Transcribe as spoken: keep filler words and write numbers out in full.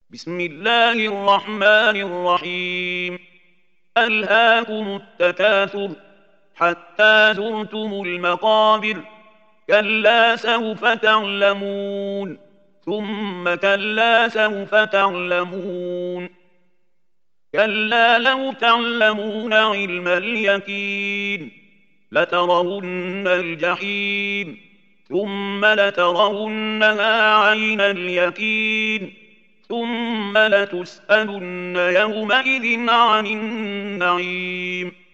بسم الله الرحمن الرحيم. ألهاكم التكاثر حتى زرتم المقابر. كلا سوف تعلمون ثم كلا سوف تعلمون. كلا لو تعلمون علم اليقين لترون الجحيم ثم لترونها عين اليقين ثم لتسألن يومئذ عن النعيم.